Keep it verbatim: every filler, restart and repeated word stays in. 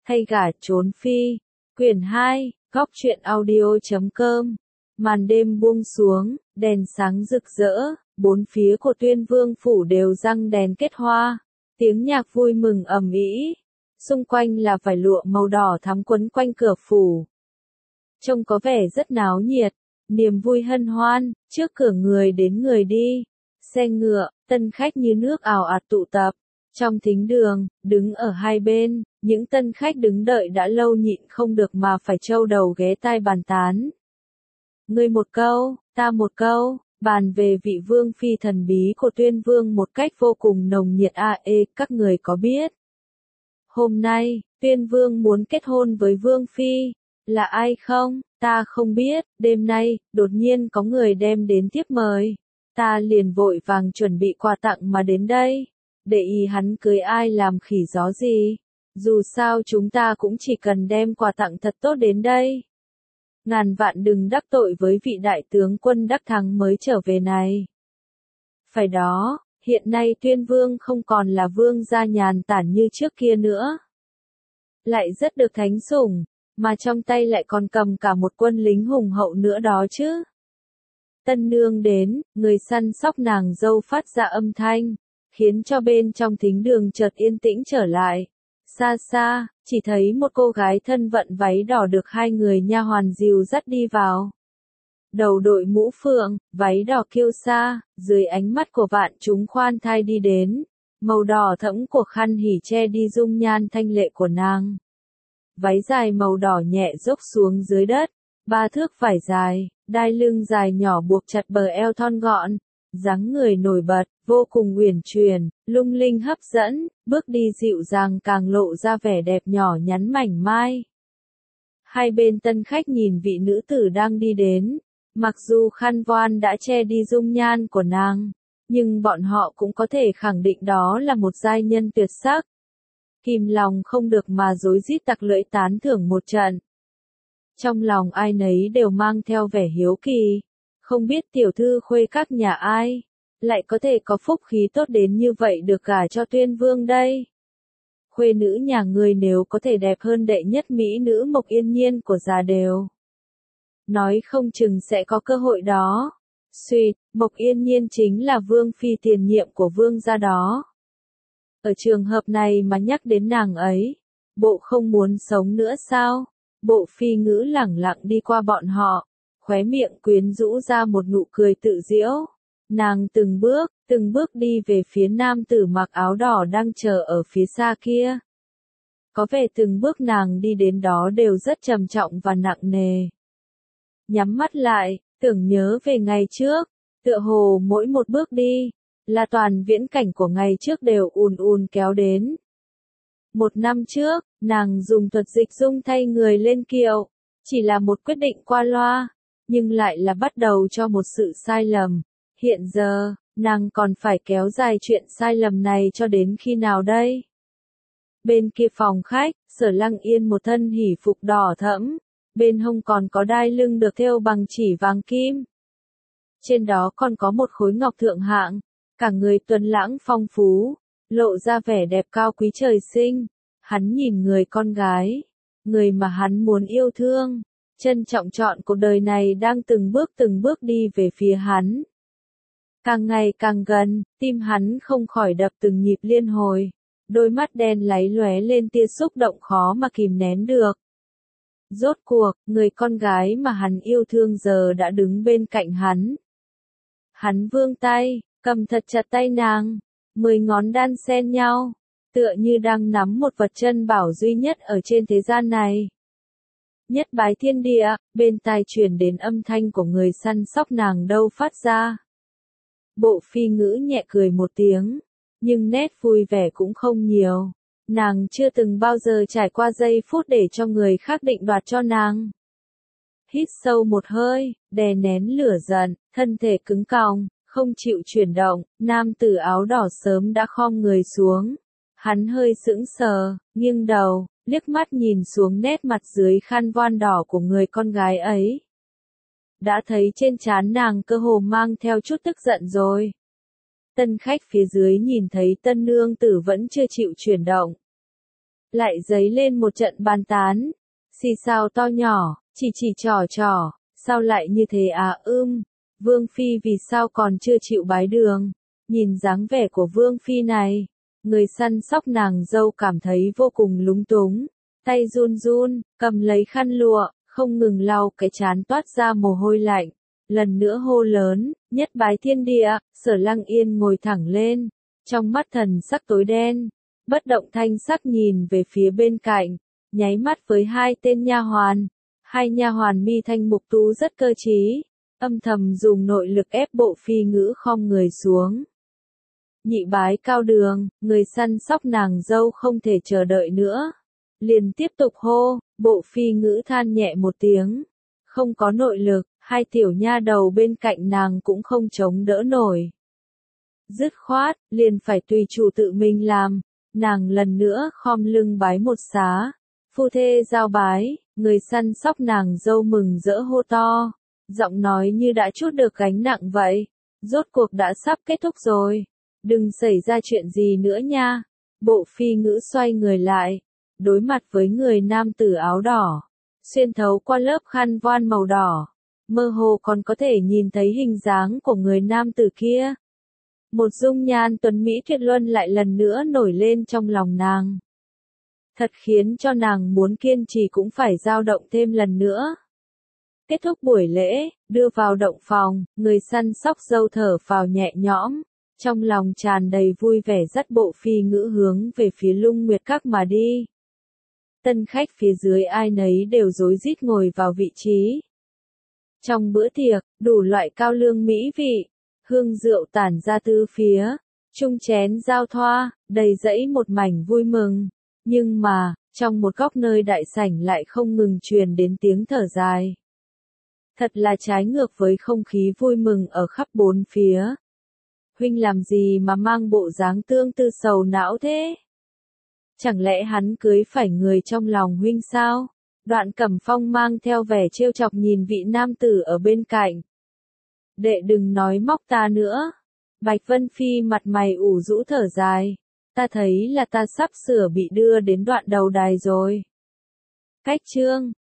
Thay gả trốn phi. Quyển hai, góc truyện audio chấm com. Màn đêm buông xuống, đèn sáng rực rỡ, bốn phía của Tuyên Vương phủ đều răng đèn kết hoa. Tiếng nhạc vui mừng ầm ĩ. Xung quanh là vải lụa màu đỏ thắm quấn quanh cửa phủ. Trông có vẻ rất náo nhiệt, niềm vui hân hoan, trước cửa người đến người đi. Xe ngựa, tân khách như nước ào ạt tụ tập. Trong thính đường, đứng ở hai bên, những tân khách đứng đợi đã lâu nhịn không được mà phải trâu đầu ghé tai bàn tán. Ngươi một câu, ta một câu, bàn về vị vương phi thần bí của Tuyên Vương một cách vô cùng nồng nhiệt. A ê, các người có biết? Hôm nay, Tuyên Vương muốn kết hôn với Vương phi. Là ai không? Ta không biết. Đêm nay, đột nhiên có người đem đến thiếp mời. Ta liền vội vàng chuẩn bị quà tặng mà đến đây. Để ý hắn cưới ai làm khỉ gió gì. Dù sao chúng ta cũng chỉ cần đem quà tặng thật tốt đến đây. Ngàn vạn đừng đắc tội với vị đại tướng quân đắc thắng mới trở về này. Phải đó, hiện nay Tuyên Vương không còn là vương gia nhàn tản như trước kia nữa. Lại rất được thánh sủng, mà trong tay lại còn cầm cả một quân lính hùng hậu nữa đó chứ. Tân nương đến, người săn sóc nàng dâu phát ra âm thanh, khiến cho bên trong thính đường chợt yên tĩnh trở lại. Xa xa, chỉ thấy một cô gái thân vận váy đỏ được hai người nha hoàn dìu dắt đi vào. Đầu đội mũ phượng, váy đỏ kiêu sa, dưới ánh mắt của vạn chúng khoan thai đi đến. Màu đỏ thẫm của khăn hỉ che đi dung nhan thanh lệ của nàng. Váy dài màu đỏ nhẹ dốc xuống dưới đất, ba thước vải dài, đai lưng dài nhỏ buộc chặt bờ eo thon gọn. Dáng người nổi bật, vô cùng uyển chuyển, lung linh hấp dẫn, bước đi dịu dàng càng lộ ra vẻ đẹp nhỏ nhắn mảnh mai. Hai bên tân khách nhìn vị nữ tử đang đi đến, mặc dù khăn voan đã che đi dung nhan của nàng, nhưng bọn họ cũng có thể khẳng định đó là một giai nhân tuyệt sắc. Kìm lòng không được mà rối rít tặc lưỡi tán thưởng một trận. Trong lòng ai nấy đều mang theo vẻ hiếu kỳ. Không biết tiểu thư khuê các nhà ai, lại có thể có phúc khí tốt đến như vậy được gả cho Tuyên Vương đây. Khuê nữ nhà người nếu có thể đẹp hơn đệ nhất mỹ nữ Mộc Yên Nhiên của già đều. Nói không chừng sẽ có cơ hội đó. Suýt, Mộc Yên Nhiên chính là Vương phi tiền nhiệm của Vương gia đó. Ở trường hợp này mà nhắc đến nàng ấy, bộ không muốn sống nữa sao? Bộ phi ngữ lẳng lặng đi qua bọn họ. Khóe miệng quyến rũ ra một nụ cười tự giễu. Nàng từng bước, từng bước đi về phía nam tử mặc áo đỏ đang chờ ở phía xa kia. Có vẻ từng bước nàng đi đến đó đều rất trầm trọng và nặng nề. Nhắm mắt lại, tưởng nhớ về ngày trước, tựa hồ mỗi một bước đi, là toàn viễn cảnh của ngày trước đều ùn ùn kéo đến. Một năm trước, nàng dùng thuật dịch dung thay người lên kiệu, chỉ là một quyết định qua loa. Nhưng lại là bắt đầu cho một sự sai lầm. Hiện giờ, nàng còn phải kéo dài chuyện sai lầm này cho đến khi nào đây? Bên kia phòng khách, Sở Lăng Yên một thân hỉ phục đỏ thẫm, bên hông còn có đai lưng được thêu bằng chỉ vàng kim. Trên đó còn có một khối ngọc thượng hạng, cả người tuấn lãng phong phú, lộ ra vẻ đẹp cao quý trời sinh. Hắn nhìn người con gái, người mà hắn muốn yêu thương. Trân trọng chọn cuộc đời này đang từng bước từng bước đi về phía hắn. Càng ngày càng gần, tim hắn không khỏi đập từng nhịp liên hồi. Đôi mắt đen láy lóe lên tia xúc động khó mà kìm nén được. Rốt cuộc, người con gái mà hắn yêu thương giờ đã đứng bên cạnh hắn. Hắn vươn tay, cầm thật chặt tay nàng, mười ngón đan xen nhau, tựa như đang nắm một vật chân bảo duy nhất ở trên thế gian này. Nhất bái thiên địa, bên tai truyền đến âm thanh của người săn sóc nàng đâu phát ra. Bộ phi ngữ nhẹ cười một tiếng, nhưng nét vui vẻ cũng không nhiều. Nàng chưa từng bao giờ trải qua giây phút để cho người khác định đoạt cho nàng. Hít sâu một hơi, đè nén lửa giận, thân thể cứng còng, không chịu chuyển động, nam tử áo đỏ sớm đã khom người xuống. Hắn hơi sững sờ, nghiêng đầu, liếc mắt nhìn xuống nét mặt dưới khăn voan đỏ của người con gái ấy. Đã thấy trên trán nàng cơ hồ mang theo chút tức giận rồi. Tân khách phía dưới nhìn thấy tân nương tử vẫn chưa chịu chuyển động. lại dấy lên một trận bàn tán. Xì xào to nhỏ, chỉ chỉ trò trò, sao lại như thế à ưm, Vương Phi vì sao còn chưa chịu bái đường. Nhìn dáng vẻ của Vương Phi này, người săn sóc nàng dâu cảm thấy vô cùng lúng túng, tay run run, cầm lấy khăn lụa, không ngừng lau cái trán toát ra mồ hôi lạnh. Lần nữa hô lớn, nhất bái thiên địa, Sở Lăng Yên ngồi thẳng lên, trong mắt thần sắc tối đen, bất động thanh sắc nhìn về phía bên cạnh, nháy mắt với hai tên nha hoàn. Hai nha hoàn mi thanh mục tú rất cơ trí, âm thầm dùng nội lực ép Bộ Phi Ngữ khom người xuống. Nhị bái cao đường, người săn sóc nàng dâu không thể chờ đợi nữa, liền tiếp tục hô. Bộ Phi Ngữ than nhẹ một tiếng, không có nội lực, hai tiểu nha đầu bên cạnh nàng cũng không chống đỡ nổi. Dứt khoát, liền phải tùy chủ tự mình làm, nàng lần nữa khom lưng bái một xá. Phu thê giao bái, người săn sóc nàng dâu mừng rỡ hô to, giọng nói như đã trút được gánh nặng vậy. Rốt cuộc đã sắp kết thúc rồi, đừng xảy ra chuyện gì nữa nha. Bộ Phi Ngữ xoay người lại, đối mặt với người nam tử áo đỏ, xuyên thấu qua lớp khăn voan màu đỏ, mơ hồ còn có thể nhìn thấy hình dáng của người nam tử kia. Một dung nhan tuấn mỹ tuyệt luân lại lần nữa nổi lên trong lòng nàng. Thật khiến cho nàng muốn kiên trì cũng phải dao động thêm lần nữa. Kết thúc buổi lễ, đưa vào động phòng, người săn sóc dâu thở phào nhẹ nhõm, trong lòng tràn đầy vui vẻ dắt Bộ Phi Ngữ hướng về phía Lung Nguyệt Các mà đi. Tân khách phía dưới ai nấy đều rối rít ngồi vào vị trí. Trong bữa tiệc, đủ loại cao lương mỹ vị, hương rượu tản ra tứ phía, chung chén giao thoa, đầy dẫy một mảnh vui mừng. Nhưng mà, trong một góc nơi đại sảnh lại không ngừng truyền đến tiếng thở dài. Thật là trái ngược với không khí vui mừng ở khắp bốn phía. Huynh làm gì mà mang bộ dáng tương tư sầu não thế? Chẳng lẽ hắn cưới phải người trong lòng huynh sao? Đoạn Cẩm Phong mang theo vẻ trêu chọc nhìn vị nam tử ở bên cạnh. Đệ đừng nói móc ta nữa. Bạch Vân Phi mặt mày ủ rũ thở dài. Ta thấy là ta sắp sửa bị đưa đến đoạn đầu đài rồi. Cách chương